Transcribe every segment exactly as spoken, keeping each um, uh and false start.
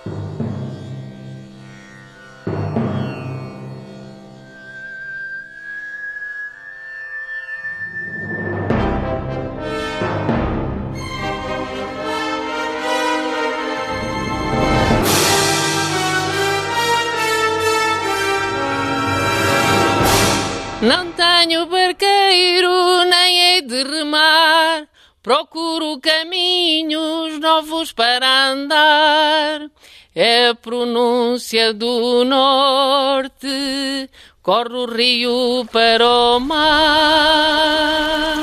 Não tenho barqueiro, nem hei de remar, procuro caminhos novos para andar. É a pronúncia do norte, corre o rio para o mar.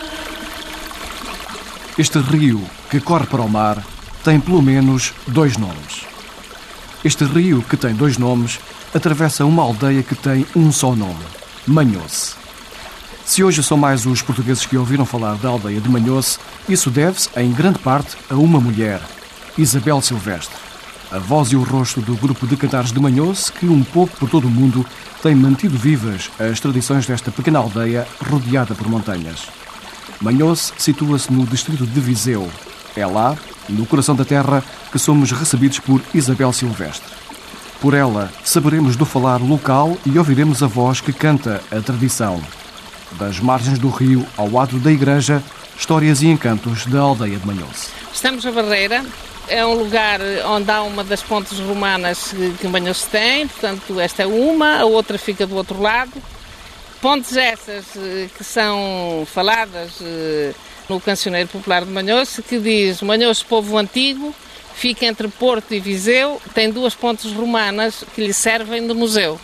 Este rio que corre para o mar tem pelo menos dois nomes. Este rio, que tem dois nomes, atravessa uma aldeia que tem um só nome: Manhoce. Se hoje são mais os portugueses que ouviram falar da aldeia de Manhoce, isso deve-se, em grande parte, a uma mulher, Isabel Silvestre, a voz e o rosto do grupo de cantares de Manhoce que, um pouco por todo o mundo, tem mantido vivas as tradições desta pequena aldeia rodeada por montanhas. Manhoce situa-se no distrito de Viseu. É lá, no coração da terra, que somos recebidos por Isabel Silvestre. Por ela, saberemos do falar local e ouviremos a voz que canta a tradição. Das margens do rio ao adro da igreja, histórias e encantos da aldeia de Manhoce. Estamos na Barreira, é um lugar onde há uma das pontes romanas que Manhoce tem, portanto esta é uma, a outra fica do outro lado. Pontes essas que são faladas no Cancioneiro Popular de Manhoce, que diz: Manhoce, povo antigo, fica entre Porto e Viseu, tem duas pontes romanas que lhe servem de museu.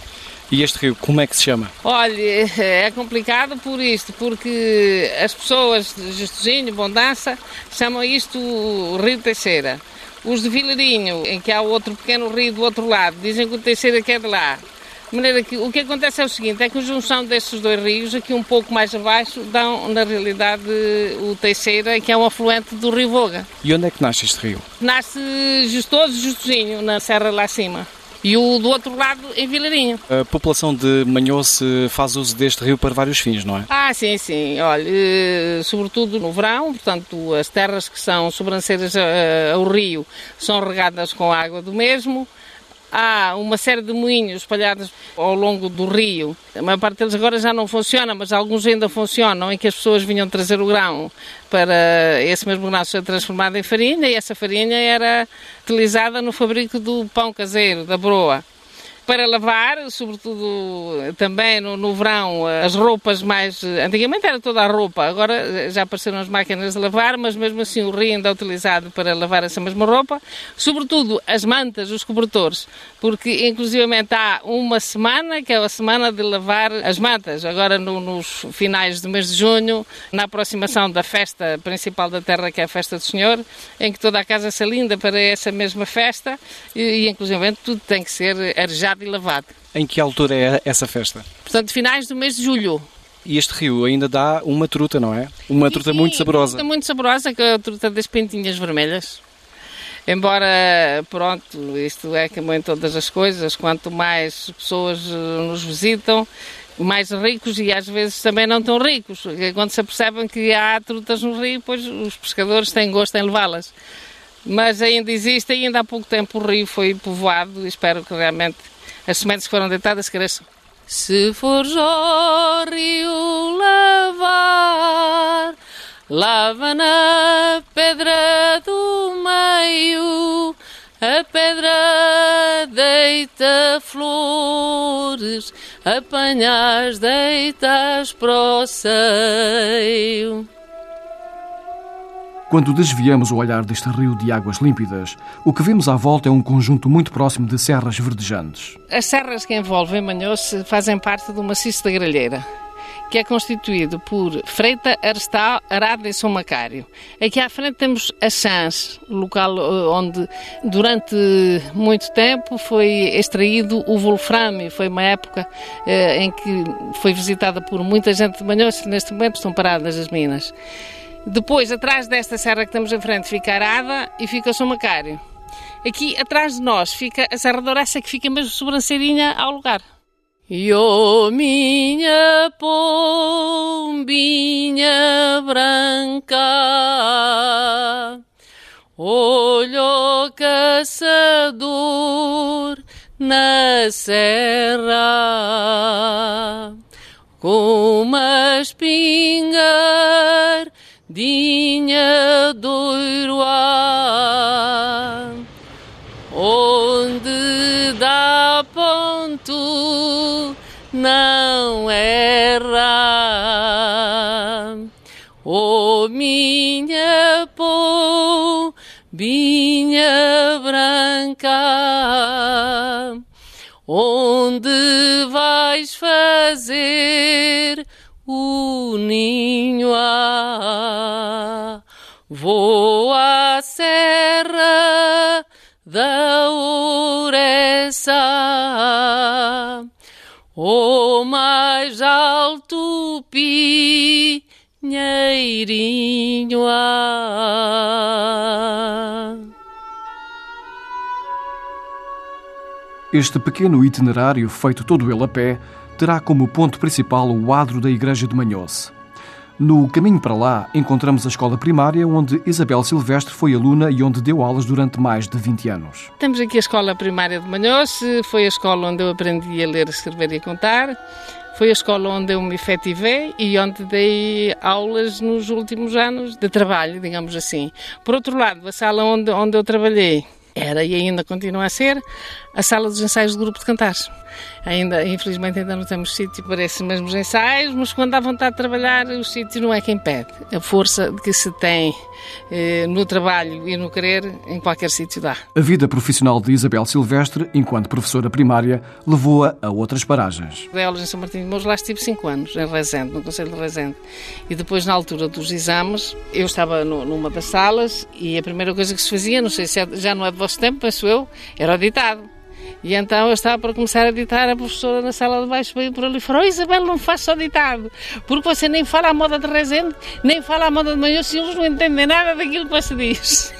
E este rio, como é que se chama? Olha, é complicado por isto, porque as pessoas de Justozinho, Bondança, chamam isto o Rio Teixeira. Os de Vilarinho, em que há outro pequeno rio do outro lado, dizem que o Teixeira que é de lá. De maneira que o que acontece é o seguinte, é que a junção destes dois rios, aqui um pouco mais abaixo, dão na realidade o Teixeira, que é um afluente do Rio Voga. E onde é que nasce este rio? Nasce Justoso, Justozinho, na serra lá acima. E o do outro lado em Vilarinho. A população de Manhoce faz uso deste rio para vários fins, não é? Ah, sim, sim. Olha, sobretudo no verão, portanto, as terras que são sobranceiras ao rio são regadas com a água do mesmo. Há uma série de moinhos espalhados ao longo do rio. A maior parte deles agora já não funciona, mas alguns ainda funcionam, em que as pessoas vinham trazer o grão para esse mesmo grão ser transformado em farinha, e essa farinha era utilizada no fabrico do pão caseiro, da broa. Para lavar, sobretudo também no, no verão, as roupas mais... Antigamente era toda a roupa, agora já apareceram as máquinas de lavar, mas mesmo assim o rio ainda é utilizado para lavar essa mesma roupa. Sobretudo as mantas, os cobertores, porque inclusivamente há uma semana, que é a semana de lavar as mantas. Agora no, nos finais do mês de junho, na aproximação da festa principal da terra, que é a Festa do Senhor, em que toda a casa se alinda para essa mesma festa, e, e inclusivamente tudo tem que ser arejado e lavado. Em que altura é essa festa? Portanto, finais do mês de julho. E este rio ainda dá uma truta, não é? Uma sim, truta sim, muito saborosa. Uma truta muito saborosa, que é a truta das pintinhas vermelhas. Embora, pronto, isto é como em todas as coisas, quanto mais pessoas nos visitam, mais ricos e às vezes também não tão ricos. Quando se apercebem que há trutas no rio, pois os pescadores têm gosto em levá-las. Mas ainda existe, ainda há pouco tempo o rio foi povoado e espero que realmente as sementes que foram deitadas cresçam. Se fores ao rio lavar, lava na pedra do meio, a pedra deita flores, apanhas deitas para o seio. Quando desviamos o olhar deste rio de águas límpidas, o que vemos à volta é um conjunto muito próximo de serras verdejantes. As serras que envolvem Manhoce fazem parte do maciço da Gralheira, que é constituído por Freita, Arestal, Arada e São Macário. Aqui à frente temos a Chãs, local onde durante muito tempo foi extraído o wolframio. Foi uma época eh, em que foi visitada por muita gente de Manhoce, neste momento estão paradas as minas. Depois, atrás desta serra que estamos em frente, fica a Arada e fica o São Macário. Aqui, atrás de nós, fica a Serra de Ouriça, que fica mesmo sobranceirinha ao lugar. E oh, minha pombinha branca, olho caçador na serra, com uma espingardinha do Iroá, onde dá ponto não erra. Oh, minha pombinha branca, onde vais fazer o ninho? Ah, vou à serra da Ouressa, o mais alto pinheirinho. Ah. Este pequeno itinerário, feito todo ele a pé, terá como ponto principal o adro da igreja de Manhoce. No caminho para lá, encontramos a escola primária, onde Isabel Silvestre foi aluna e onde deu aulas durante mais de vinte anos. Temos aqui a escola primária de Manhoce, foi a escola onde eu aprendi a ler, escrever e contar. Foi a escola onde eu me efetivei e onde dei aulas nos últimos anos de trabalho, digamos assim. Por outro lado, a sala onde, onde eu trabalhei era e ainda continua a ser a sala dos ensaios do grupo de cantares. Ainda, infelizmente ainda não temos sítio para esses mesmos ensaios, mas quando há vontade de trabalhar, o sítio não é quem pede. A força que se tem eh, no trabalho e no querer, em qualquer sítio dá. A vida profissional de Isabel Silvestre, enquanto professora primária, levou-a a outras paragens. Dei aulas em São Martinho de Mouros, lá estive cinco anos, em Rezende, no Conselho de Rezende. E depois, na altura dos exames, eu estava no, numa das salas e a primeira coisa que se fazia, não sei se é, já não é do vosso tempo, penso eu, era o ditado. E então eu estava para começar a ditar, a professora na sala de baixo veio por ali e falou: oh, Isabel, não faz só ditado, porque você nem fala a moda de Rezende, nem fala a moda de Manhoce, e eles não entendem nada daquilo que você diz.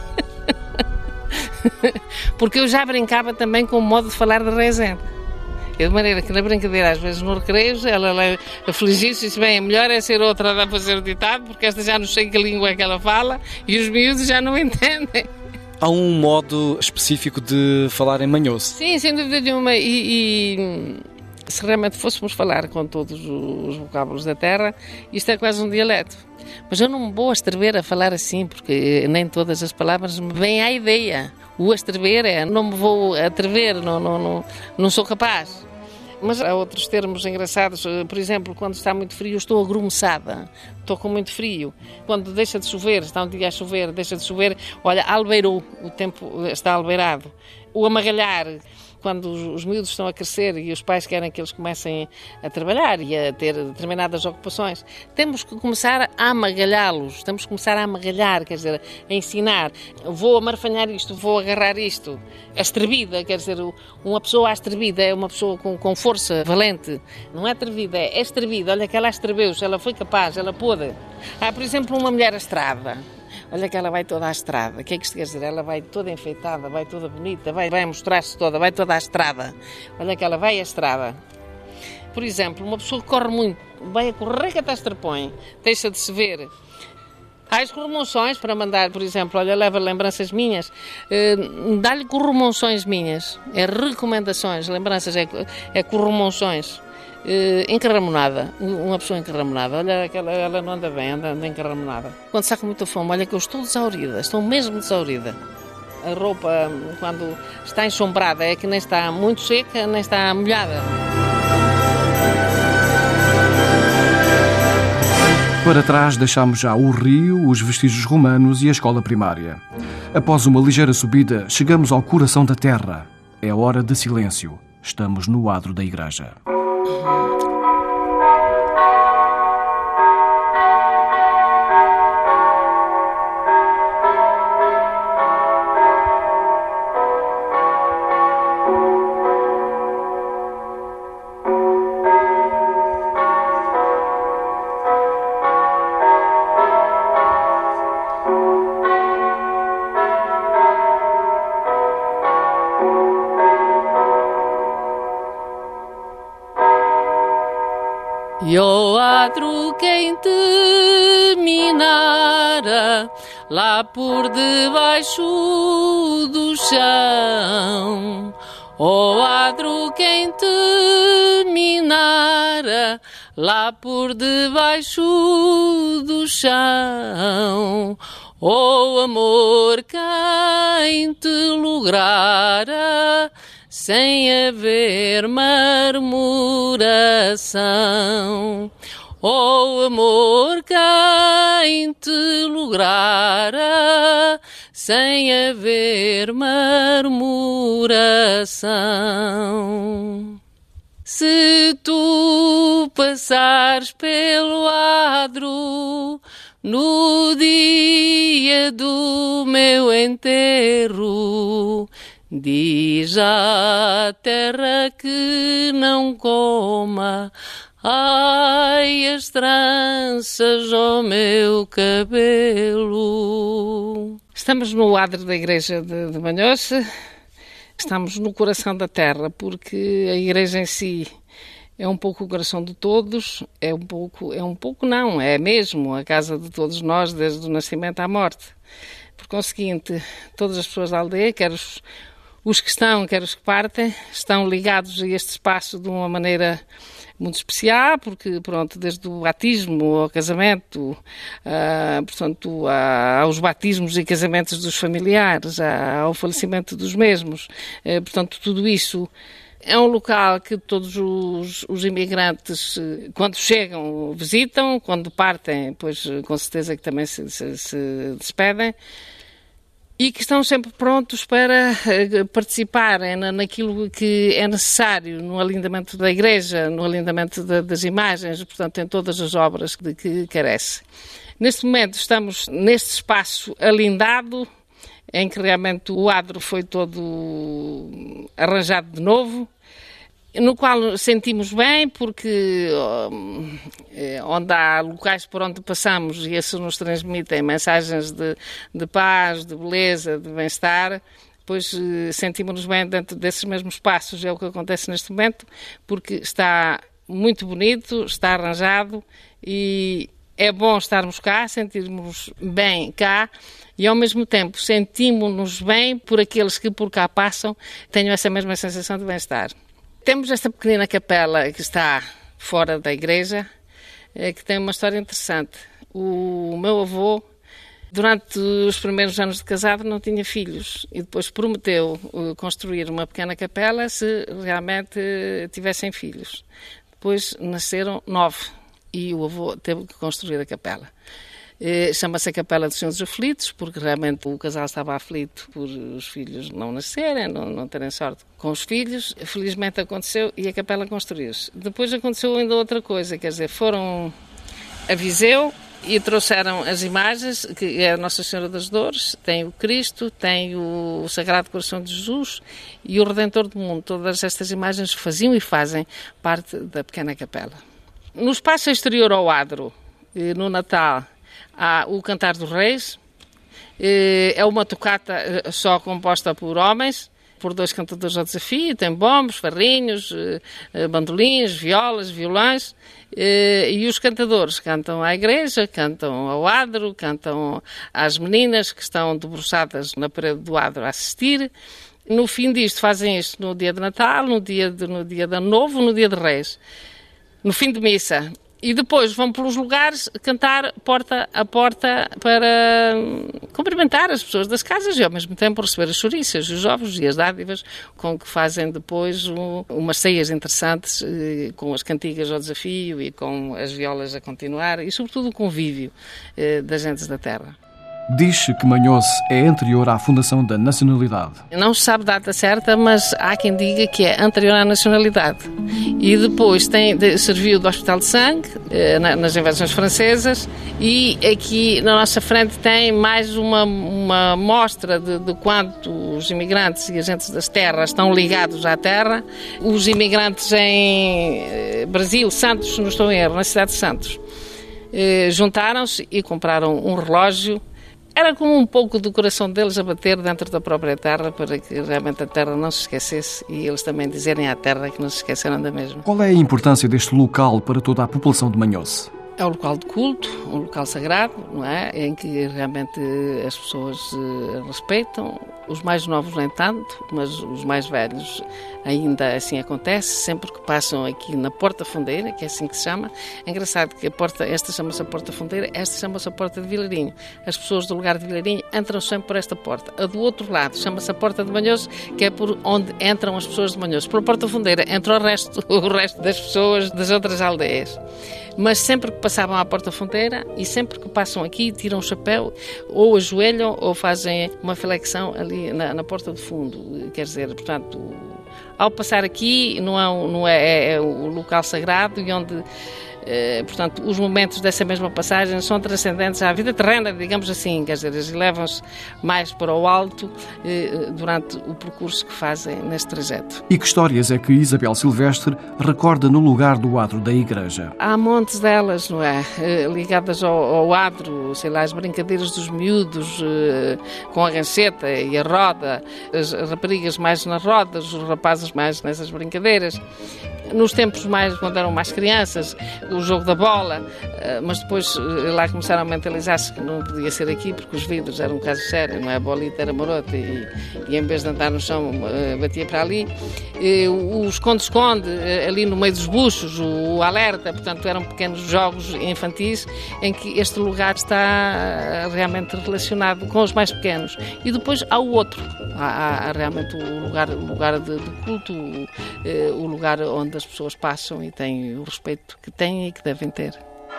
Porque eu já brincava também com o modo de falar de Rezende. De maneira que na brincadeira, às vezes no recreio, ela, ela afligiu-se e disse: bem, melhor é ser outra a fazer o ditado, porque esta já não sei que língua é que ela fala e os miúdos já não entendem. Há um modo específico de falar em Manhoce? Sim, sem dúvida nenhuma. E, e se realmente fôssemos falar com todos os vocábulos da terra, isto é quase um dialeto. Mas eu não me vou atrever a falar assim, porque nem todas as palavras me vêm à ideia. O atrever é, não me vou atrever, não, não, não, não sou capaz. Mas há outros termos engraçados, por exemplo, quando está muito frio, estou agrumeçada, estou com muito frio. Quando deixa de chover, está um dia a chover, deixa de chover, olha, albeirou, o tempo está albeirado. O amagalhar, quando os, os miúdos estão a crescer e os pais querem que eles comecem a trabalhar e a ter determinadas ocupações, temos que começar a amagalhá-los, temos que começar a amagalhar, quer dizer, a ensinar. Vou amarfanhar isto, vou agarrar isto. A estrevida, quer dizer, uma pessoa estrevida é uma pessoa com, com força, valente. Não é atrevida, é estrevida. Olha que ela estreveu-se, ela foi capaz, ela pôde. Há, por exemplo, uma mulher estrada. Olha que ela vai toda à estrada. O que é que isto quer dizer? Ela vai toda enfeitada, vai toda bonita, vai, vai mostrar-se toda, vai toda à estrada. Olha que ela vai à estrada. Por exemplo, uma pessoa que corre muito, vai a correr que até estrapõe, deixa de se ver. Há as corremonções para mandar, por exemplo, olha, leva lembranças minhas, eh, dá-lhe corremonções minhas, é recomendações, lembranças, é, é corremonções. Uh, encarramonada, uma pessoa encarramonada, olha, ela, ela não anda bem, anda, anda encarramonada. Quando está com muita fome, olha que eu estou desaurida, estou mesmo desaurida. A roupa, quando está ensombrada, é que nem está muito seca, nem está molhada. Para trás deixamos já o rio, os vestígios romanos e a escola primária. Após uma ligeira subida, chegamos ao coração da terra. É hora de silêncio. Estamos no adro da igreja. E o adro quem te minara lá por debaixo do chão. O adro quem te minara lá por debaixo do chão. O amor quem te lograra sem haver murmuração. O amor quem te lograra sem haver murmuração. Se tu passares pelo adro no dia do meu enterro, diz à terra que não coma, ai, as tranças ao meu cabelo. Estamos no adro da igreja de, de Manhoce, estamos no coração da terra, porque a igreja em si é um pouco o coração de todos, é um pouco, é um pouco não, é mesmo a casa de todos nós, desde o nascimento à morte. Por conseguinte, todas as pessoas da aldeia, quer os, os que estão, quer os que partem, estão ligados a este espaço de uma maneira muito especial, porque, pronto, desde o batismo ao casamento, uh, portanto, a, aos batismos e casamentos dos familiares, a, ao falecimento dos mesmos, uh, portanto, tudo isso é um local que todos os, os imigrantes, quando chegam, visitam, quando partem, pois com certeza que também se, se, se despedem, e que estão sempre prontos para participarem naquilo que é necessário no alindamento da igreja, no alindamento de, das imagens, portanto, em todas as obras de que carece. Neste momento estamos neste espaço alindado, em que realmente o adro foi todo arranjado de novo, no qual sentimos bem, porque onde há locais por onde passamos e esses nos transmitem mensagens de, de paz, de beleza, de bem-estar, pois sentimos-nos bem dentro desses mesmos espaços. É o que acontece neste momento, porque está muito bonito, está arranjado e é bom estarmos cá, sentirmos bem cá e ao mesmo tempo sentimos-nos bem por aqueles que por cá passam, tenham essa mesma sensação de bem-estar. Temos esta pequenina capela que está fora da igreja, que tem uma história interessante. O meu avô, durante os primeiros anos de casado, não tinha filhos e depois prometeu construir uma pequena capela se realmente tivessem filhos. Depois nasceram nove e o avô teve que construir a capela. Chama-se a Capela dos Senhores Aflitos, porque realmente o casal estava aflito por os filhos não nascerem, não, não terem sorte com os filhos. Felizmente aconteceu e a capela construiu-se. Depois aconteceu ainda outra coisa, quer dizer, foram a Viseu e trouxeram as imagens, que é a Nossa Senhora das Dores, tem o Cristo, tem o Sagrado Coração de Jesus e o Redentor do Mundo. Todas estas imagens faziam e fazem parte da pequena capela. No espaço exterior ao adro, no Natal, há o Cantar dos Reis, é uma tocata só composta por homens, por dois cantadores ao desafio, tem bombos, farrinhos, bandolins, violas, violões, e os cantadores cantam à igreja, cantam ao adro, cantam às meninas que estão debruçadas na parede do adro a assistir. No fim disto fazem isto no dia de Natal, no dia de, no dia de Ano Novo, no dia de Reis, no fim de missa. E depois vão pelos lugares cantar porta a porta para cumprimentar as pessoas das casas e ao mesmo tempo receber as chouriças, os ovos e as dádivas, com que fazem depois um, umas ceias interessantes, eh, com as cantigas ao desafio e com as violas a continuar e sobretudo o convívio eh, das gentes da terra. Diz-se que Manhoce é anterior à fundação da nacionalidade. Não se sabe data certa, mas há quem diga que é anterior à nacionalidade. E depois tem, serviu do Hospital de Sangue, nas invasões francesas, e aqui na nossa frente tem mais uma, uma mostra de, de quanto os imigrantes e agentes das terras estão ligados à terra. Os imigrantes em Brasil, Santos, não estou em erro, na cidade de Santos, juntaram-se e compraram um relógio Era como um pouco do coração deles a bater dentro da própria terra para que realmente a terra não se esquecesse e eles também dizerem à terra que não se esqueceram da mesma. Qual é a importância deste local para toda a população de Manhoce? É um local de culto, um local sagrado, não é? Em que realmente as pessoas uh, respeitam, os mais novos nem tanto, mas os mais velhos ainda assim acontece, sempre que passam aqui na Porta Fundeira, que é assim que se chama. É engraçado que a porta, esta chama-se a Porta Fundeira, esta chama-se a Porta de Vilarinho. As pessoas do lugar de Vilarinho entram sempre por esta porta. A do outro lado chama-se a Porta de Manhoce, que é por onde entram as pessoas de Manhoce. Pela Porta Fundeira entra o resto, o resto das pessoas das outras aldeias. Mas sempre que passavam à Porta Fundeira e sempre que passam aqui, tiram o chapéu, ou ajoelham ou fazem uma flexão ali na, na porta do fundo. Quer dizer, portanto, ao passar aqui, não é, não é, é, é o local sagrado e onde, eh, portanto, os momentos dessa mesma passagem são transcendentes à vida terrena, digamos assim, quer dizer, eles levam-se mais para o alto eh, durante o percurso que fazem neste trajeto. E que histórias é que Isabel Silvestre recorda no lugar do adro da igreja? Há montes delas, não é? Eh, ligadas ao, ao adro, sei lá, as brincadeiras dos miúdos eh, com a ganceta e a roda, as raparigas mais nas rodas, os rapazes mais nessas brincadeiras. Nos tempos mais, quando eram mais crianças, o jogo da bola, mas depois lá começaram a mentalizar-se que não podia ser aqui porque os vidros eram um caso sério, não é? A bolita era marota e, e em vez de andar no chão batia para ali. O esconde-esconde ali no meio dos buchos, o alerta, portanto eram pequenos jogos infantis em que este lugar está realmente relacionado com os mais pequenos. E depois há o outro, há, há realmente o lugar, o lugar de, de culto, o, o lugar onde as pessoas passam e têm o respeito que têm e que devem ter.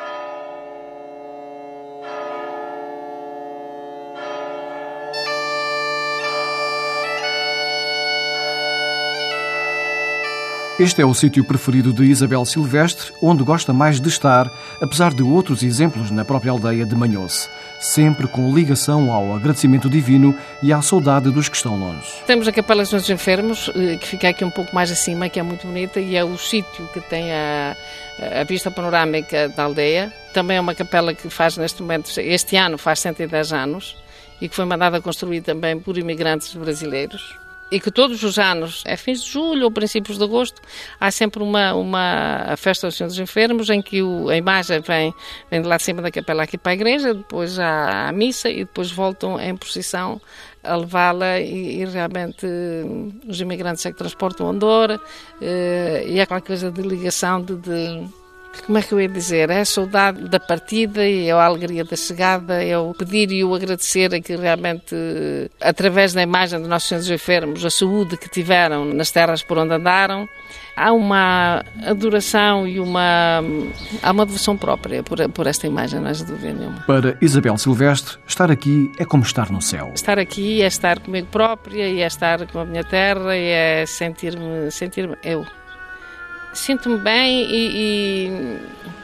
Este é o sítio preferido de Isabel Silvestre, onde gosta mais de estar, apesar de outros exemplos na própria aldeia de Manhoce, sempre com ligação ao agradecimento divino e à saudade dos que estão longe. Temos a Capela dos Enfermos, que fica aqui um pouco mais acima, que é muito bonita, e é o sítio que tem a, a vista panorâmica da aldeia. Também é uma capela que faz neste momento, este ano faz cento e dez anos, e que foi mandada a construir também por imigrantes brasileiros. E que todos os anos, a fins de julho ou princípios de agosto, há sempre uma, uma a festa do Senhor dos Enfermos, em que o, a imagem vem, vem de lá de cima da capela aqui para a igreja, depois há a missa e depois voltam em procissão a levá-la e, e realmente os imigrantes é que transportam o andor e é qualquer coisa de ligação de... de como é que eu ia dizer? É a saudade da partida e é a alegria da chegada, é o pedir e o agradecer a que realmente, através da imagem de Nosso Senhor dos Enfermos, a saúde que tiveram nas terras por onde andaram, há uma adoração e uma, há uma devoção própria por, por esta imagem, não há dúvida nenhuma. Para Isabel Silvestre, estar aqui é como estar no céu. Estar aqui é estar comigo própria e é estar com a minha terra e é sentir-me, sentir-me eu. Sinto-me bem e, e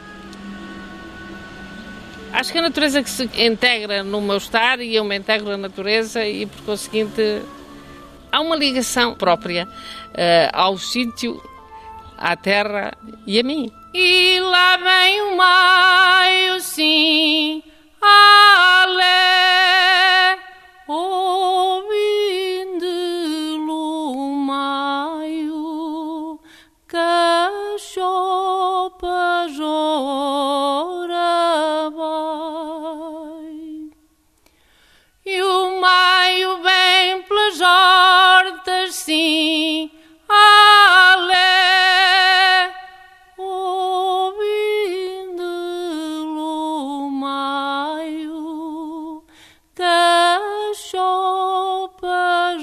acho que a natureza que se integra no meu estar e eu me integro na natureza e, por conseguinte, há uma ligação própria uh, ao sítio, à terra e a mim. E lá vem o maio, sim, alé, ouvindo o maio, cachopa jora vai. E o maio vem pelas hortas, sim, alé, ouvindo o maio, cachopa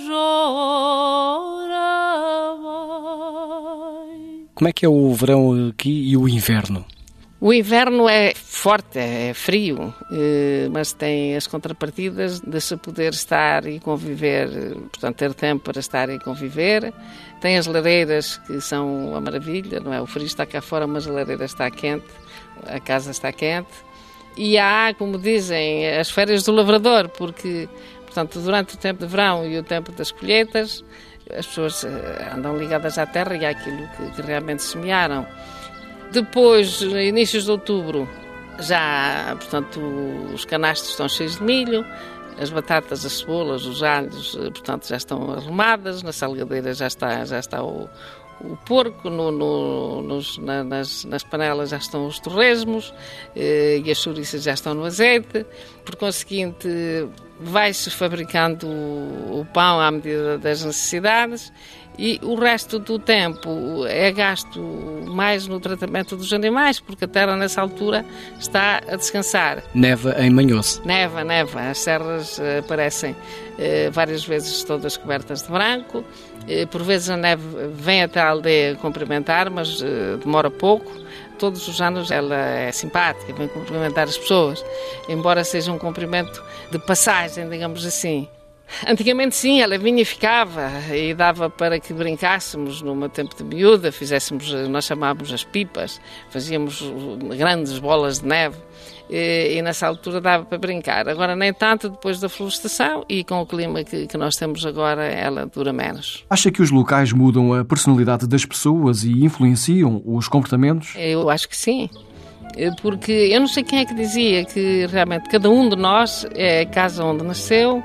jora vai. Como é que é o verão aqui e o inverno? O inverno é forte, é frio, mas tem as contrapartidas de se poder estar e conviver, portanto, ter tempo para estar e conviver. Tem as lareiras, que são uma maravilha, não é? O frio está cá fora, mas a lareira está quente, a casa está quente. E há, como dizem, as férias do lavrador, porque, portanto, durante o tempo de verão e o tempo das colheitas, as pessoas andam ligadas à terra e àquilo que, que realmente semearam. Depois, inícios de outubro, já, portanto, os canastros estão cheios de milho, as batatas, as cebolas, os alhos, portanto, já estão arrumadas, na salgadeira já está, já está o, o porco, no, no, nos, na, nas, nas panelas já estão os torresmos eh, e as chouriças já estão no azeite. Por conseguinte, vai-se fabricando o, o pão à medida das necessidades e o resto do tempo é gasto mais no tratamento dos animais, porque a terra nessa altura está a descansar. Neva em Manhoce. Neva, neva. As serras uh, aparecem uh, várias vezes todas cobertas de branco. Uh, por vezes a neve vem até a aldeia cumprimentar, mas uh, demora pouco. Todos os anos ela é simpática, vem cumprimentar as pessoas, embora seja um cumprimento de passagem, digamos assim. Antigamente sim, ela vinha e ficava e dava para que brincássemos numa tempo de miúda, fizéssemos, nós chamávamos as pipas, fazíamos grandes bolas de neve e, e nessa altura dava para brincar. Agora nem tanto depois da florestação e com o clima que, que nós temos agora ela dura menos. Acha que os locais mudam a personalidade das pessoas e influenciam os comportamentos? Eu acho que sim. Porque eu não sei quem é que dizia que realmente cada um de nós é a casa onde nasceu,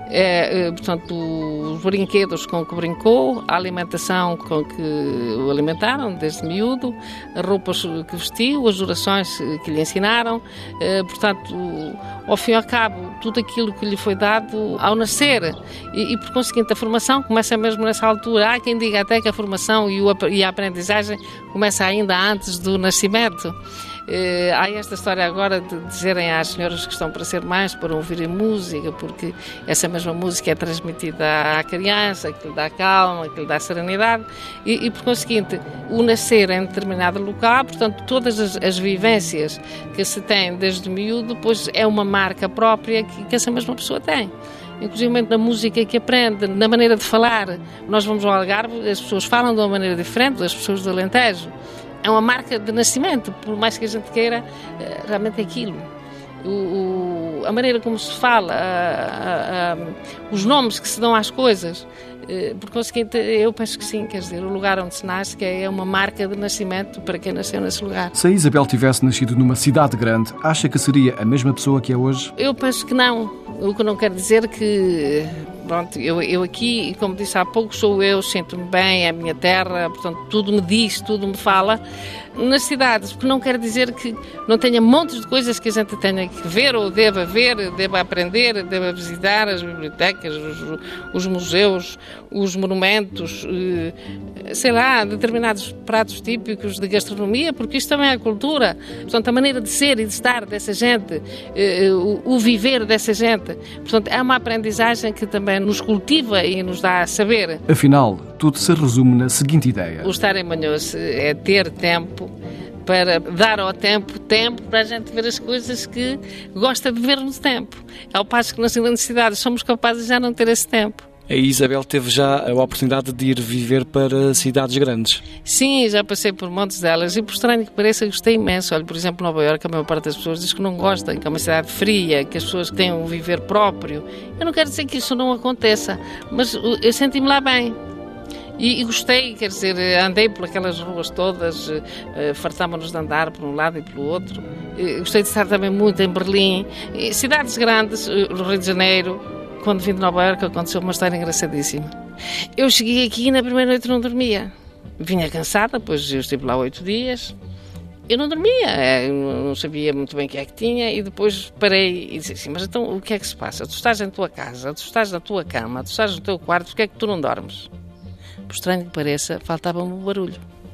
é, portanto, os brinquedos com que brincou, a alimentação com que o alimentaram desde miúdo, as roupas que vestiu, as orações que lhe ensinaram, é, portanto, ao fim e ao cabo, tudo aquilo que lhe foi dado ao nascer. E, e por conseguinte, a formação começa mesmo nessa altura. Há quem diga até que a formação e, o, e a aprendizagem começa ainda antes do nascimento. Uh, há esta história agora de dizerem às senhoras que estão para ser mães para ouvirem música, porque essa mesma música é transmitida à criança, que lhe dá calma, que lhe dá serenidade e, e por conseguinte, o nascer em determinado local, portanto, todas as, as vivências que se tem desde miúdo, pois é uma marca própria que, que essa mesma pessoa tem. Inclusive na música que aprende, na maneira de falar. Nós vamos ao Algarve, as pessoas falam de uma maneira diferente das pessoas do Alentejo. É uma marca de nascimento, por mais que a gente queira, realmente é aquilo. O, o, a maneira como se fala, a, a, a, os nomes que se dão às coisas. Por conseguinte, eu penso que sim, quer dizer, o lugar onde se nasce que é uma marca de nascimento para quem nasceu nesse lugar. Se a Isabel tivesse nascido numa cidade grande, acha que seria a mesma pessoa que é hoje? Eu penso que não. O que não quer dizer que... Pronto, eu, eu aqui, como disse há pouco, sou eu, sinto-me bem, é a minha terra, portanto, tudo me diz, tudo me fala. Nas cidades, porque não quer dizer que não tenha montes de coisas que a gente tenha que ver, ou deva ver, deva aprender, deva visitar as bibliotecas, os, os museus, os monumentos, sei lá, determinados pratos típicos de gastronomia, porque isto também é cultura. Portanto, a maneira de ser e de estar dessa gente, o, o viver dessa gente. Portanto, é uma aprendizagem que também nos cultiva e nos dá a saber. Afinal, tudo se resume na seguinte ideia. O estar em Manhoce é ter tempo para dar ao tempo tempo para a gente ver as coisas que gosta de ver no tempo. Ao passo que nas grandes cidades somos capazes de já não ter esse tempo. A Isabel teve já a oportunidade de ir viver para cidades grandes. Sim, já passei por montes delas e por estranho que pareça gostei imenso. Olha, por exemplo, Nova Iorque, a maior parte das pessoas diz que não gosta, que é uma cidade fria, que as pessoas têm um viver próprio. Eu não quero dizer que isso não aconteça, mas eu senti-me lá bem. E, e gostei, quer dizer, andei por aquelas ruas todas, uh, fartámos-nos de andar por um lado e pelo outro. Uh, gostei de estar também muito em Berlim. E cidades grandes, uh, no Rio de Janeiro. Quando vim de Nova Iorque aconteceu uma história engraçadíssima. Eu cheguei aqui e na primeira noite não dormia. Vinha cansada, pois eu estive lá oito dias. Eu não dormia, eu não sabia muito bem o que é que tinha e depois parei e disse assim, mas então o que é que se passa? Tu estás em tua casa, tu estás na tua cama, tu estás no teu quarto, por que é que tu não dormes? Por estranho que pareça, faltava-me o barulho.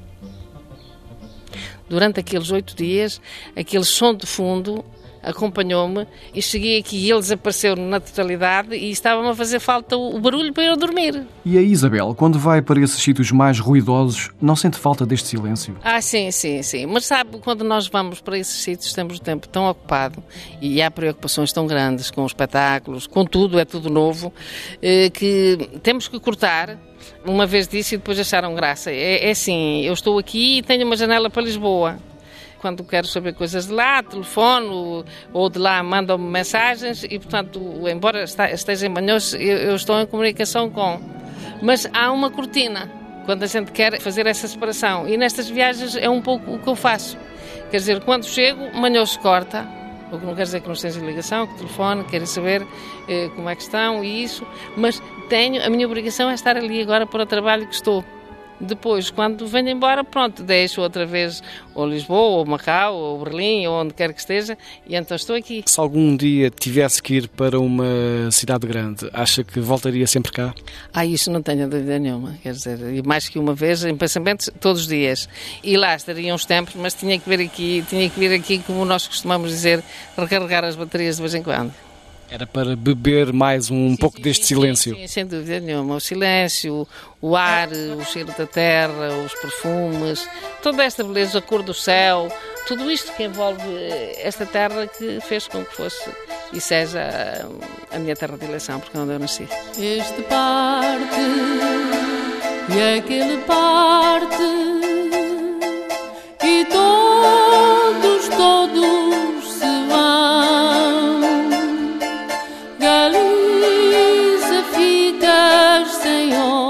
Durante aqueles oito dias, aquele som de fundo acompanhou-me e cheguei aqui e ele desapareceu na totalidade e estava-me a fazer falta o barulho para eu dormir. E a Isabel, quando vai para esses sítios mais ruidosos, não sente falta deste silêncio? Ah, sim, sim, sim. Mas sabe, quando nós vamos para esses sítios temos o tempo tão ocupado e há preocupações tão grandes com os espetáculos, com tudo, é tudo novo, que temos que cortar. Uma vez disse e depois acharam graça. É, é assim, eu estou aqui e tenho uma janela para Lisboa. Quando quero saber coisas de lá, telefono ou de lá mandam-me mensagens e, portanto, embora esteja em Manhoce, eu, eu estou em comunicação com. Mas há uma cortina quando a gente quer fazer essa separação e nestas viagens é um pouco o que eu faço. Quer dizer, quando chego, Manhoce corta, O que não quer dizer que não esteja em ligação, que telefone, querem saber eh, como é que estão e isso, mas tenho, a minha obrigação é estar ali agora para o trabalho que estou. Depois, quando venho embora, pronto, deixo outra vez ou Lisboa, ou Macau, ou Berlim, ou onde quer que esteja, e então estou aqui. Se algum dia tivesse que ir para uma cidade grande, acha que voltaria sempre cá? Ah, isso não tenho dúvida nenhuma, quer dizer, e mais que uma vez, em pensamentos, todos os dias. E lá estaria uns tempos, mas tinha que vir aqui, tinha que vir aqui, como nós costumamos dizer, recarregar as baterias de vez em quando. Era para beber mais um sim, pouco sim, deste sim, silêncio? Sim, sem dúvida nenhuma. O silêncio, o ar, o cheiro da terra, os perfumes, toda esta beleza, a cor do céu, tudo isto que envolve esta terra que fez com que fosse e seja a minha terra de eleição, porque é onde eu nasci. Este parte e aquele parte e todos, todos se vão. Galiza, ficas sem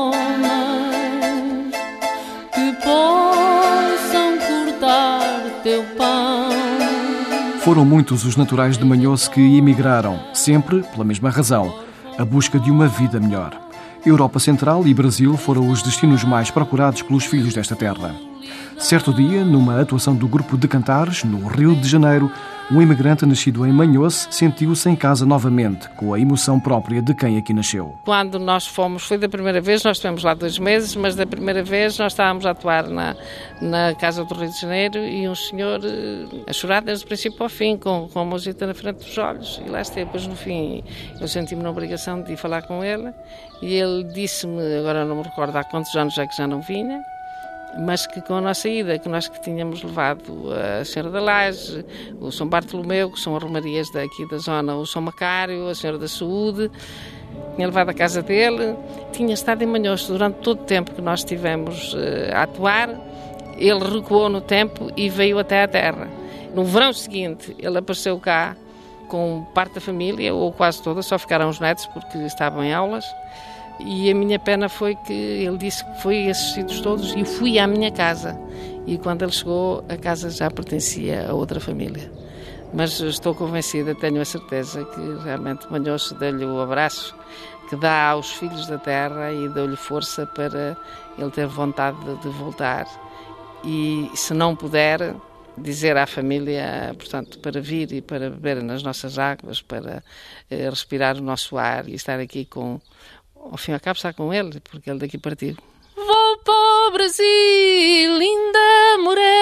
homens que possam cortar teu pão. Foram muitos os naturais de Manhoce que emigraram, sempre pela mesma razão, a busca de uma vida melhor. Europa Central e Brasil foram os destinos mais procurados pelos filhos desta terra. Certo dia, numa atuação do grupo de Cantares, no Rio de Janeiro, um imigrante nascido em Manhoce sentiu-se em casa novamente, com a emoção própria de quem aqui nasceu. Quando nós fomos, foi da primeira vez, nós estivemos lá dois meses, mas da primeira vez nós estávamos a atuar na, na Casa do Rio de Janeiro e um senhor a chorar desde o princípio ao fim, com, com a mãozita na frente dos olhos, e lá esteve. Depois no fim eu senti-me na obrigação de ir falar com ele, e ele disse-me, agora não me recordo há quantos anos é que já não vinha, mas que com a nossa ida, que nós que tínhamos levado a Senhora da Laje, o São Bartolomeu, que são as romarias daqui da zona, o São Macário, a Senhora da Saúde, tinha levado a casa dele, tinha estado em Manhoce durante todo o tempo que nós estivemos uh, a atuar, ele recuou no tempo e veio até à terra. No verão seguinte, ele apareceu cá com parte da família, ou quase toda, só ficaram os netos porque estavam em aulas. E a minha pena foi que ele disse que foi assistidos todos e fui à minha casa. E quando ele chegou, a casa já pertencia a outra família. Mas estou convencida, tenho a certeza que realmente Manhoce deu-lhe o abraço que dá aos filhos da terra e deu-lhe força para ele ter vontade de voltar. E se não puder, dizer à família, portanto, para vir e para beber nas nossas águas, para eh, respirar o nosso ar e estar aqui com, ao fim e ao cabo, estar com ele, porque ele daqui partiu. Vou para o Brasil, linda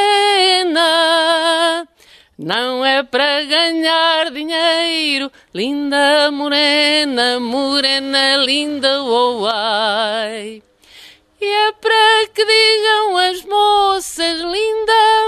morena, não é para ganhar dinheiro, linda morena, morena linda, oh ai. E é para que digam as moças, linda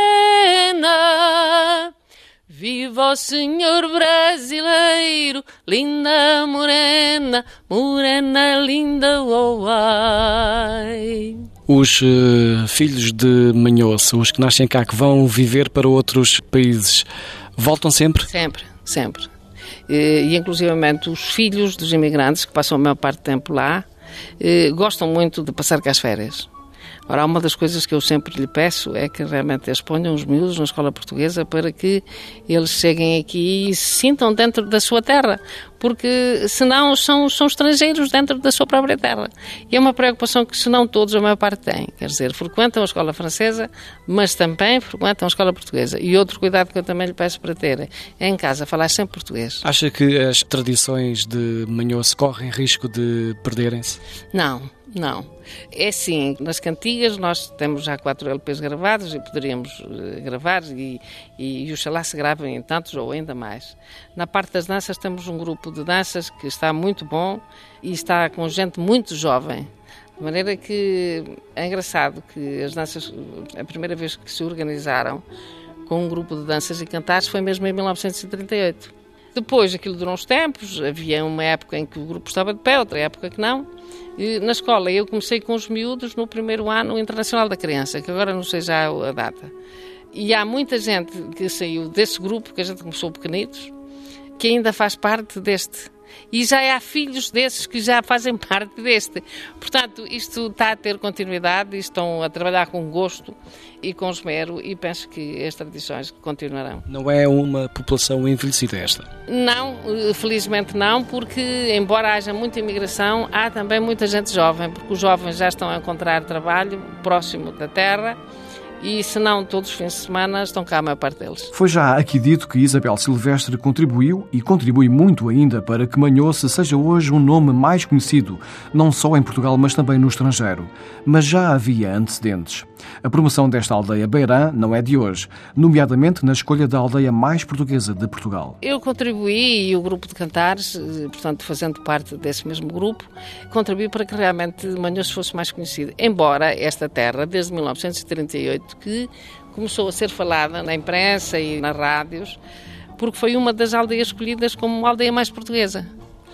morena, viva o senhor brasileiro, linda morena, morena linda, oh ai. Os uh, filhos de Manhoce, os que nascem cá, que vão viver para outros países, voltam sempre? Sempre, sempre. E, e inclusivamente os filhos dos imigrantes, que passam a maior parte do tempo lá, eh, gostam muito de passar cá as férias. Ora, uma das coisas que eu sempre lhe peço é que realmente eles ponham os miúdos na escola portuguesa para que eles cheguem aqui e se sintam dentro da sua terra, porque senão são, são estrangeiros dentro da sua própria terra. E é uma preocupação que, se não todos, a maior parte tem. Quer dizer, frequentam a escola francesa, mas também frequentam a escola portuguesa. E outro cuidado que eu também lhe peço para ter é em casa falar sempre português. Acha que as tradições de Manhoce correm risco de perderem-se? Não. Não. É assim, nas cantigas nós temos já quatro L Ps gravados e poderíamos uh, gravar e, e, e oxalá se gravem em tantos ou ainda mais. Na parte das danças temos um grupo de danças que está muito bom e está com gente muito jovem. De maneira que é engraçado que as danças, a primeira vez que se organizaram com um grupo de danças e cantares foi mesmo em mil novecentos e trinta e oito. Depois aquilo durou uns tempos, havia uma época em que o grupo estava de pé, outra época que não. E na escola eu comecei com os miúdos no primeiro ano Internacional da Criança, que agora não sei já a data. E há muita gente que saiu desse grupo, que a gente começou pequenitos, que ainda faz parte deste. e já há filhos desses que já fazem parte deste. Portanto, isto está a ter continuidade e estão a trabalhar com gosto e com esmero e penso que as tradições continuarão. Não é uma população envelhecida esta? Não, felizmente não, porque embora haja muita imigração, há também muita gente jovem, porque os jovens já estão a encontrar trabalho próximo da terra e, se não todos os fins de semana, estão cá a maior parte deles. Foi já aqui dito que Isabel Silvestre contribuiu e contribui muito ainda para que Manhoce seja hoje um nome mais conhecido, não só em Portugal, mas também no estrangeiro. Mas já havia antecedentes. A promoção desta aldeia beirã não é de hoje, nomeadamente na escolha da aldeia mais portuguesa de Portugal. Eu contribuí e o grupo de cantares, portanto fazendo parte desse mesmo grupo, contribuí para que realmente Manhoce fosse mais conhecido. Embora esta terra, desde mil novecentos e trinta e oito, que começou a ser falada na imprensa e nas rádios, porque foi uma das aldeias escolhidas como uma aldeia mais portuguesa.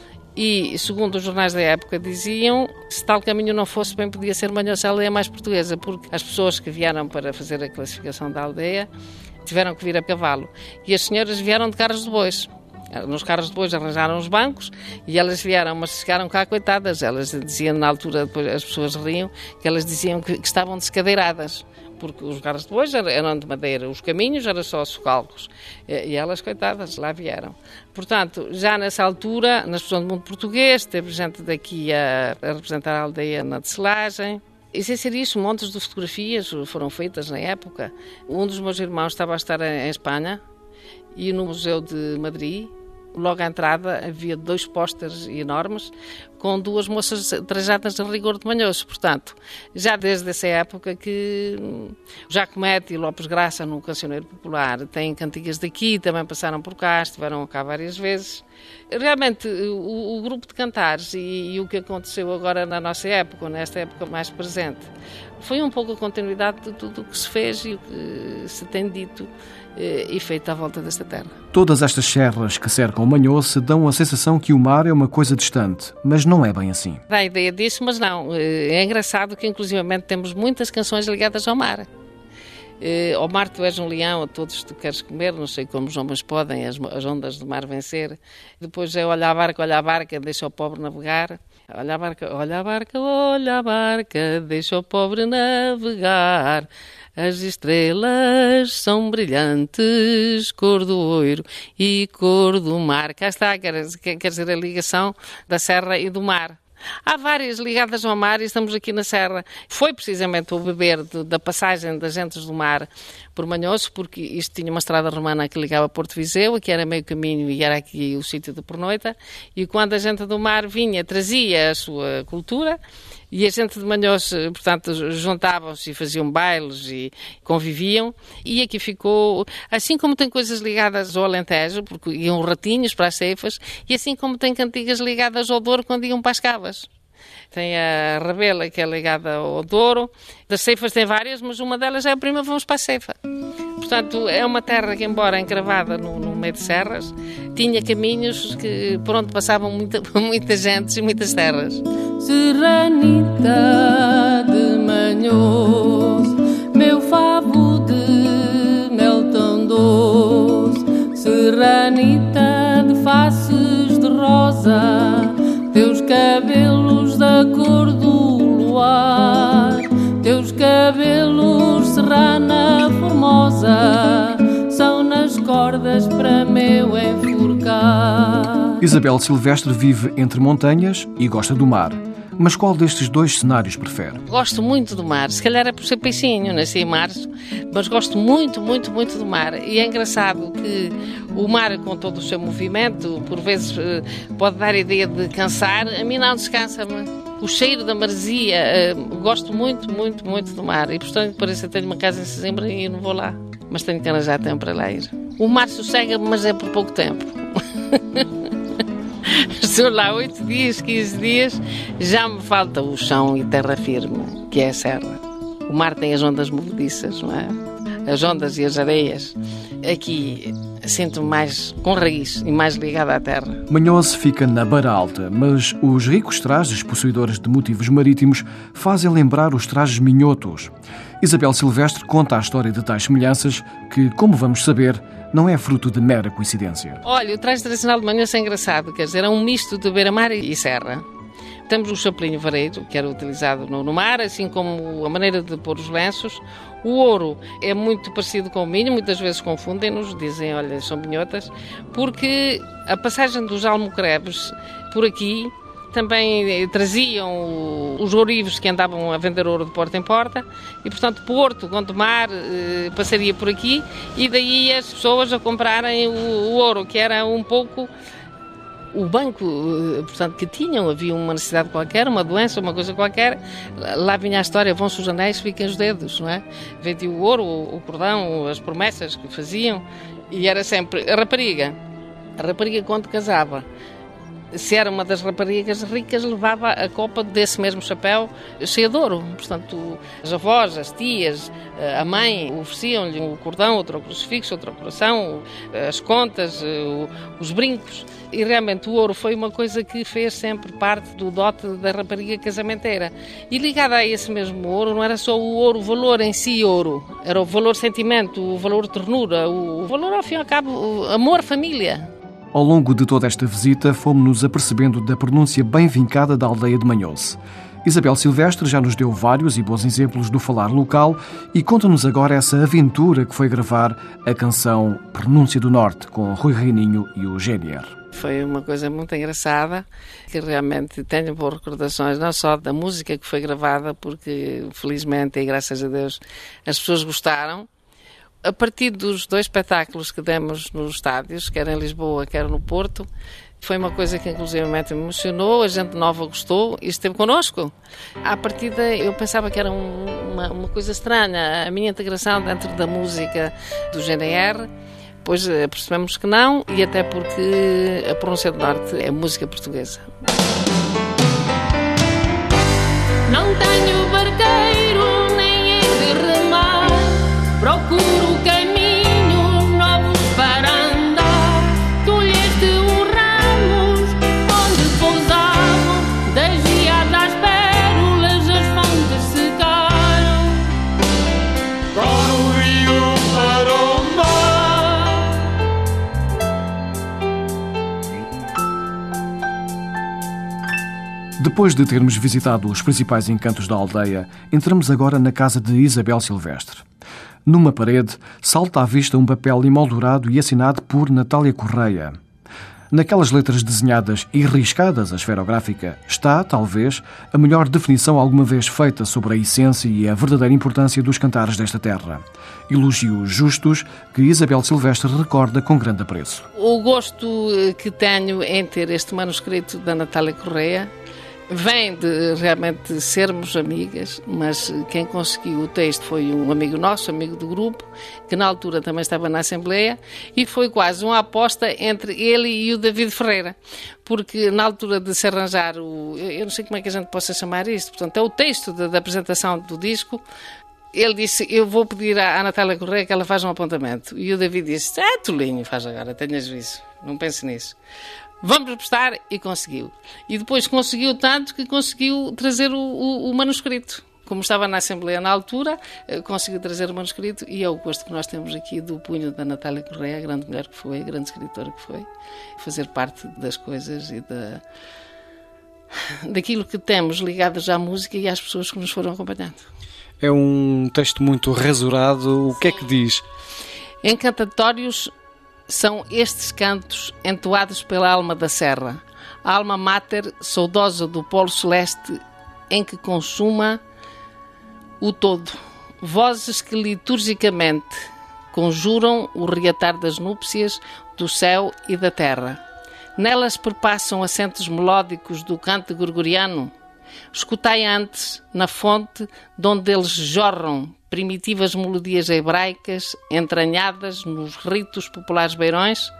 E, segundo os jornais da época, diziam que se tal caminho não fosse bem, podia ser Manhoce a aldeia mais portuguesa, porque as pessoas que vieram para fazer a classificação da aldeia tiveram que vir a cavalo. E as senhoras vieram de carros de bois. Nos carros de bois arranjaram os bancos e elas vieram, mas chegaram cá coitadas. Elas diziam, na altura, depois as pessoas riam, que elas diziam que, que estavam descadeiradas, porque os carros de bois eram de madeira, os caminhos eram só socalcos, e elas, coitadas, lá vieram. Portanto, já nessa altura, na Exposição do Mundo Português, teve gente daqui a, a representar a aldeia na tecelagem. E sem ser isso, montes de fotografias foram feitas na época. Um dos meus irmãos estava a estar em Espanha e no Museu de Madrid, logo à entrada, havia dois pósteres enormes com duas moças trajadas a rigor de Manhoce. Portanto, já desde essa época que Jacomete e Lopes Graça, no Cancioneiro Popular, têm cantigas daqui, também passaram por cá, estiveram cá várias vezes. Realmente, o, o grupo de cantares e, e o que aconteceu agora na nossa época, nesta época mais presente, foi um pouco a continuidade de tudo o que se fez e o que se tem dito e feito à volta desta terra. Todas estas serras que cercam Manhoce dão a sensação que o mar é uma coisa distante, mas não é bem assim. Dá a ideia disso, mas não. É engraçado que, inclusivamente, temos muitas canções ligadas ao mar. Ao mar tu és um leão, a todos tu queres comer, não sei como os homens podem as, as ondas do mar vencer. Depois é olha a barca, olha a barca, deixa o pobre navegar. Olha a barca, olha a barca, olha a barca, deixa o pobre navegar. As estrelas são brilhantes, cor do ouro e cor do mar. Cá está, quer, quer dizer, a ligação da serra e do mar. Há várias ligadas ao mar e estamos aqui na serra. Foi precisamente o beber de, da passagem das gentes do mar por Manhoce, porque isto tinha uma estrada romana que ligava a Porto Viseu, que era meio caminho e era aqui o sítio de Pernoita, e quando a gente do mar vinha, trazia a sua cultura, e a gente de Manhoce, portanto, juntavam-se e faziam bailes e conviviam, e aqui ficou, assim como tem coisas ligadas ao Alentejo, porque iam ratinhos para as ceifas, e assim como tem cantigas ligadas ao Douro quando iam para as cavas. Tem a Rabela, que é ligada ao Douro. Das ceifas tem várias, mas uma delas é a prima, vamos para a ceifa. Portanto, é uma terra que, embora encravada no, no meio de serras, tinha caminhos que, por onde passavam muita, muita gente e muitas terras. Serranita de Manhoce, meu favo de mel tão doce, serranita de faces de rosa, teus cabelos da cor do luar, teus cabelos serrana formosa, são nas cordas para meu enforcar. Isabel Silvestre vive entre montanhas e gosta do mar. Mas qual destes dois cenários prefere? Gosto muito do mar. Se calhar é por ser peixinho, nasci em março, mas gosto muito, muito, muito do mar. E é engraçado que o mar, com todo o seu movimento, por vezes pode dar a ideia de cansar. A mim não descansa-me. O cheiro da maresia, gosto muito, muito, muito do mar. E, portanto, parece que tenho uma casa em Sesimbra e não vou lá. Mas tenho que arranjar tempo para lá ir. O mar sossega-me, mas é por pouco tempo. Estou lá oito dias, quinze dias, já me falta o chão e terra firme, que é a serra. O mar tem as ondas movediças, não é? As ondas e as areias. Aqui sinto-me mais com raiz e mais ligada à terra. Manhoce fica na Beira Alta, mas os ricos trajes possuidores de motivos marítimos fazem lembrar os trajes minhotos. Isabel Silvestre conta a história de tais semelhanças que, como vamos saber, não é fruto de mera coincidência. Olha, o traje tradicional de Manhoso é engraçado, quer dizer, é um misto de beira-mar e serra. Temos o chapelinho vareiro, que era utilizado no, no mar, assim como a maneira de pôr os lenços. O ouro é muito parecido com o minho, muitas vezes confundem-nos, dizem, olha, são minhotas, porque a passagem dos almocreves por aqui também traziam os ourivos que andavam a vender ouro de porta em porta e, portanto, Porto, Gondomar, eh, passaria por aqui e daí as pessoas a comprarem o, o ouro, que era um pouco o banco, portanto, que tinham. Havia uma necessidade qualquer, uma doença, uma coisa qualquer, lá vinha a história, vão-se os anéis, fiquem os dedos, não é? Vendiam o ouro, o cordão, as promessas que faziam e era sempre a rapariga. A rapariga, quando casava, se era uma das raparigas ricas, levava a copa desse mesmo chapéu cheia de ouro. Portanto, as avós, as tias, a mãe ofereciam-lhe o cordão, outro crucifixo, outro coração, as contas, os brincos. E realmente o ouro foi uma coisa que fez sempre parte do dote da rapariga casamenteira. E ligada a esse mesmo ouro, não era só o ouro, o valor em si ouro, era o valor sentimento, o valor ternura, o valor, ao fim e ao cabo, amor, família. Ao longo de toda esta visita, fomos-nos apercebendo da pronúncia bem vincada da aldeia de Manhoso. Isabel Silvestre já nos deu vários e bons exemplos do falar local e conta-nos agora essa aventura que foi gravar a canção Pronúncia do Norte, com Rui Reininho e o G N R. Foi uma coisa muito engraçada, que realmente tenho boas recordações, não só da música que foi gravada, porque felizmente e graças a Deus as pessoas gostaram. A partir dos dois espetáculos que demos nos estádios, quer em Lisboa, quer no Porto, foi uma coisa que inclusivamente me emocionou, a gente nova gostou e esteve connosco. À partida eu pensava que era um, uma, uma coisa estranha, a minha integração dentro da música do G N R, depois percebemos que não, e até porque a Pronúncia do Norte é música portuguesa. Não tenho barqueiro, nem hei de remar, procuro caminhos novos para andar. Colheste os ramos onde pousavam, das geadas pérolas as fontes secaram. Para o rio, para o mar. Depois de termos visitado os principais encantos da aldeia, entramos agora na casa de Isabel Silvestre. Numa parede, salta à vista um papel emoldurado e assinado por Natália Correia. Naquelas letras desenhadas e riscadas a esferográfica está, talvez, a melhor definição alguma vez feita sobre a essência e a verdadeira importância dos cantares desta terra. Elogios justos que Isabel Silvestre recorda com grande apreço. O gosto que tenho em ter este manuscrito da Natália Correia vem de realmente sermos amigas, mas quem conseguiu o texto foi um amigo nosso, amigo do grupo, que na altura também estava na Assembleia, e foi quase uma aposta entre ele e o David Ferreira, porque na altura de se arranjar o... eu não sei como é que a gente possa chamar isto, portanto é o texto da, da apresentação do disco. Ele disse, eu vou pedir à, à Natália Correia que ela faça um apontamento, e o David disse, ah, tolinho, faz agora, tenhas juízo, não pense nisso. Vamos prestar, e conseguiu. E depois conseguiu tanto que conseguiu trazer o, o, o manuscrito. Como estava na Assembleia na altura, conseguiu trazer o manuscrito e é o gosto que nós temos aqui do punho da Natália Correia, a grande mulher que foi, a grande escritora que foi, fazer parte das coisas e da, daquilo que temos ligados à música e às pessoas que nos foram acompanhando. É um texto muito rasurado. O que é que diz? Encantatórios são estes cantos entoados pela alma da serra, a alma máter saudosa do polo celeste em que consuma o todo. Vozes que liturgicamente conjuram o reatar das núpcias do céu e da terra. Nelas perpassam acentos melódicos do canto gregoriano. Escutai antes, na fonte, de onde eles jorram primitivas melodias hebraicas entranhadas nos ritos populares beirões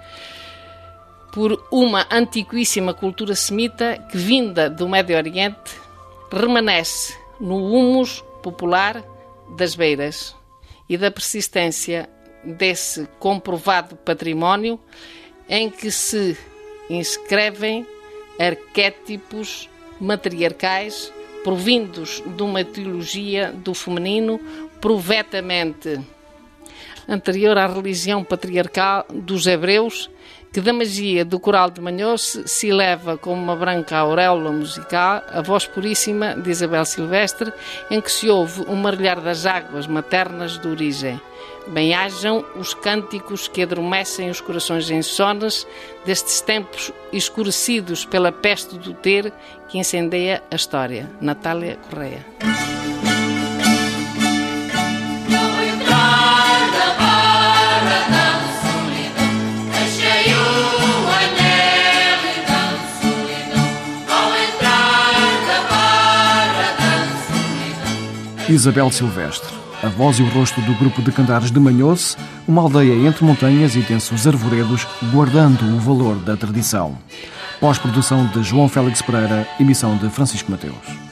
por uma antiquíssima cultura semita que, vinda do Médio Oriente, remanesce no humus popular das beiras e da persistência desse comprovado património em que se inscrevem arquétipos matriarcais provindos de uma teologia do feminino provetamente anterior à religião patriarcal dos hebreus, que da magia do coral de Manhoce se eleva como uma branca auréola musical a voz puríssima de Isabel Silvestre, em que se ouve o marulhar das águas maternas do origem. Bem-hajam os cânticos que adormecem os corações insones destes tempos escurecidos pela peste do ter que incendeia a história. Natália Correia. Isabel Silvestre, a voz e o rosto do grupo de Cantares de Manhoce, uma aldeia entre montanhas e densos arvoredos, guardando o valor da tradição. Pós-produção de João Félix Pereira, emissão de Francisco Mateus.